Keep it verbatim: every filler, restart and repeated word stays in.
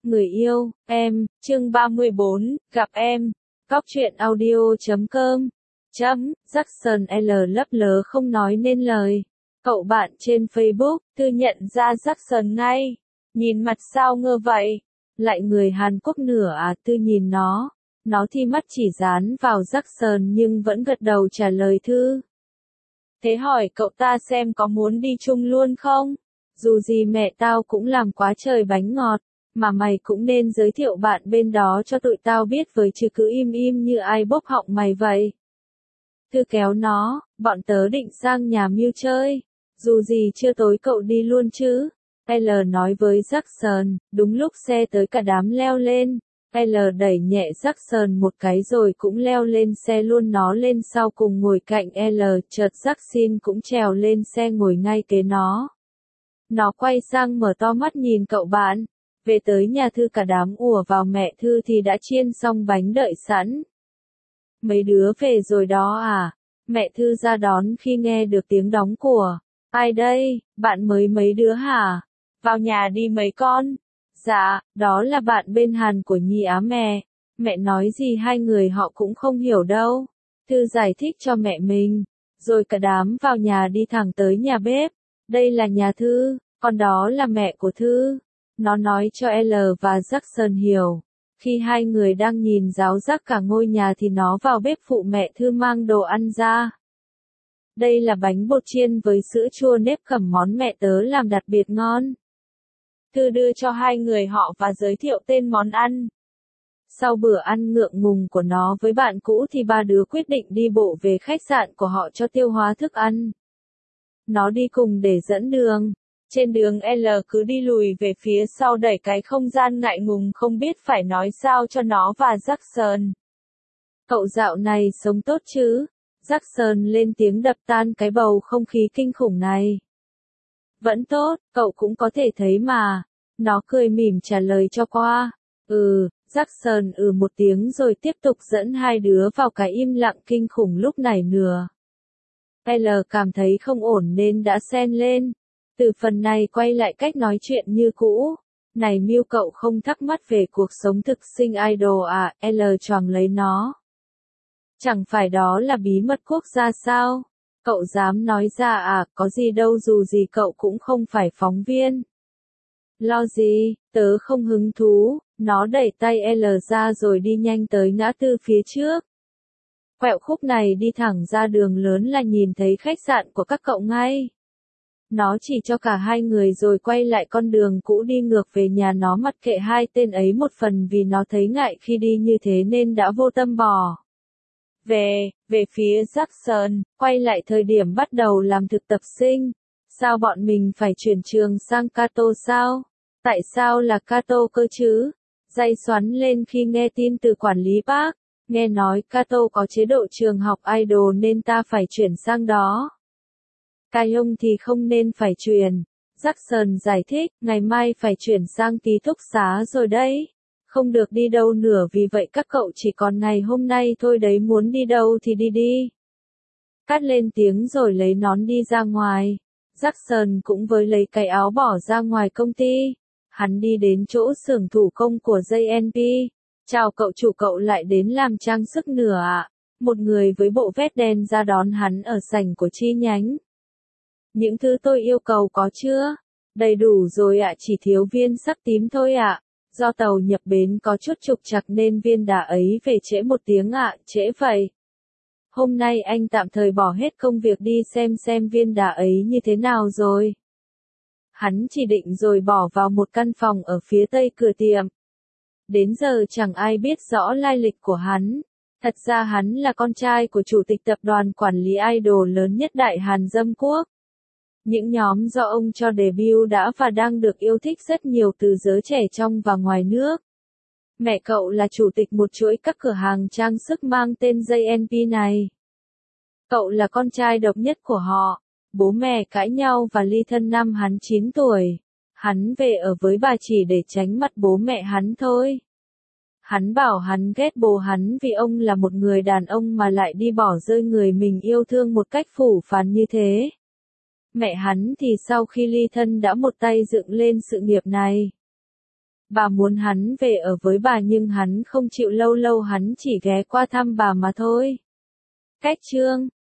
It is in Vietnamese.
Người yêu, em, chương ba mươi bốn, gặp em. Cóc truyện audio chấm com. Chấm, Jackson L lấp lớ không nói nên lời. Cậu bạn trên Facebook, Thư nhận ra Jackson ngay. Nhìn mặt sao ngơ vậy? Lại người Hàn Quốc nửa à? Thư nhìn nó. Nó thì mắt chỉ dán vào Jackson nhưng vẫn gật đầu trả lời Thư. Thế hỏi cậu ta xem có muốn đi chung luôn không? Dù gì mẹ tao cũng làm quá trời bánh ngọt, mà mày cũng nên giới thiệu bạn bên đó cho tụi tao biết với chứ cứ im im như ai bốc họng mày vậy. Thư kéo nó, bọn tớ định sang nhà Miu chơi, dù gì chưa tối cậu đi luôn chứ. L nói với Jackson, đúng lúc xe tới cả đám leo lên. L đẩy nhẹ Jackson một cái rồi cũng leo lên xe luôn, nó lên sau cùng ngồi cạnh L, chợt Jackson cũng trèo lên xe ngồi ngay kế nó. Nó quay sang mở to mắt nhìn cậu bạn. Về tới nhà Thư cả đám ùa vào, mẹ Thư thì đã chiên xong bánh đợi sẵn. Mấy đứa về rồi đó à? Mẹ Thư ra đón khi nghe được tiếng đóng của. Ai đây, bạn mới mấy đứa hả? Vào nhà đi mấy con. Dạ, đó là bạn bên Hàn của Nhi Á mẹ. Mẹ nói gì hai người họ cũng không hiểu đâu. Thư giải thích cho mẹ mình. Rồi cả đám vào nhà đi thẳng tới nhà bếp. Đây là nhà Thư, còn đó là mẹ của Thư. Nó nói cho L và Jackson hiểu. Khi hai người đang nhìn ráo rác cả ngôi nhà thì nó vào bếp phụ mẹ Thư mang đồ ăn ra. Đây là bánh bột chiên với sữa chua nếp khẩm, món mẹ tớ làm đặc biệt ngon. Thư đưa cho hai người họ và giới thiệu tên món ăn. Sau bữa ăn ngượng ngùng của nó với bạn cũ thì ba đứa quyết định đi bộ về khách sạn của họ cho tiêu hóa thức ăn. Nó đi cùng để dẫn đường. Trên đường L cứ đi lùi về phía sau đẩy cái không gian ngại ngùng không biết phải nói sao cho nó và Jackson. Cậu dạo này sống tốt chứ? Jackson lên tiếng đập tan cái bầu không khí kinh khủng này. Vẫn tốt, cậu cũng có thể thấy mà. Nó cười mỉm trả lời cho qua. Ừ, Jackson ừ một tiếng rồi tiếp tục dẫn hai đứa vào cái im lặng kinh khủng lúc nảy nửa. L cảm thấy không ổn nên đã xen lên. Từ phần này quay lại cách nói chuyện như cũ. Này Miu, cậu không thắc mắc về cuộc sống thực sinh idol à? L choàng lấy nó. Chẳng phải đó là bí mật quốc gia sao? Cậu dám nói ra à? Có gì đâu, dù gì cậu cũng không phải phóng viên. Lo gì, tớ không hứng thú. Nó đẩy tay L ra rồi đi nhanh tới ngã tư phía trước. Quẹo khúc này đi thẳng ra đường lớn là nhìn thấy khách sạn của các cậu ngay. Nó chỉ cho cả hai người rồi quay lại con đường cũ đi ngược về nhà. Nó mặc kệ hai tên ấy, một phần vì nó thấy ngại khi đi như thế nên đã vô tâm bỏ. Về, về phía Jackson, quay lại thời điểm bắt đầu làm thực tập sinh. Sao bọn mình phải chuyển trường sang Cato sao? Tại sao là Cato cơ chứ? Dây xoắn lên khi nghe tin từ quản lý Park. Nghe nói Cato có chế độ trường học idol nên ta phải chuyển sang đó. Kyung thì không nên phải chuyển. Jackson giải thích, ngày mai phải chuyển sang ký túc xá rồi đấy. Không được đi đâu nữa, vì vậy các cậu chỉ còn ngày hôm nay thôi đấy, muốn đi đâu thì đi đi. Cắt lên tiếng rồi lấy nón đi ra ngoài. Jackson cũng với lấy cái áo bỏ ra ngoài công ty. Hắn đi đến chỗ xưởng thủ công của gi en pê. Chào cậu chủ, cậu lại đến làm trang sức nửa ạ? Một người với bộ vest đen ra đón hắn ở sảnh của chi nhánh. Những thứ tôi yêu cầu có chưa? Đầy đủ rồi ạ, chỉ thiếu viên sắc tím thôi ạ. Do tàu nhập bến có chút trục trặc nên viên đá ấy về trễ một tiếng ạ. Trễ vậy. Hôm nay anh tạm thời bỏ hết công việc đi xem xem viên đá ấy như thế nào rồi. Hắn chỉ định rồi bỏ vào một căn phòng ở phía tây cửa tiệm. Đến giờ chẳng ai biết rõ lai lịch của hắn. Thật ra hắn là con trai của chủ tịch tập đoàn quản lý idol lớn nhất Đại Hàn Dâm Quốc. Những nhóm do ông cho debut đã và đang được yêu thích rất nhiều từ giới trẻ trong và ngoài nước. Mẹ cậu là chủ tịch một chuỗi các cửa hàng trang sức mang tên gi en pê này. Cậu là con trai độc nhất của họ. Bố mẹ cãi nhau và ly thân năm hắn chín tuổi. Hắn về ở với bà chỉ để tránh mặt bố mẹ hắn thôi. Hắn bảo hắn ghét bố hắn vì ông là một người đàn ông mà lại đi bỏ rơi người mình yêu thương một cách phũ phàng như thế. Mẹ hắn thì sau khi ly thân đã một tay dựng lên sự nghiệp này. Bà muốn hắn về ở với bà nhưng hắn không chịu, lâu lâu hắn chỉ ghé qua thăm bà mà thôi. Cách chương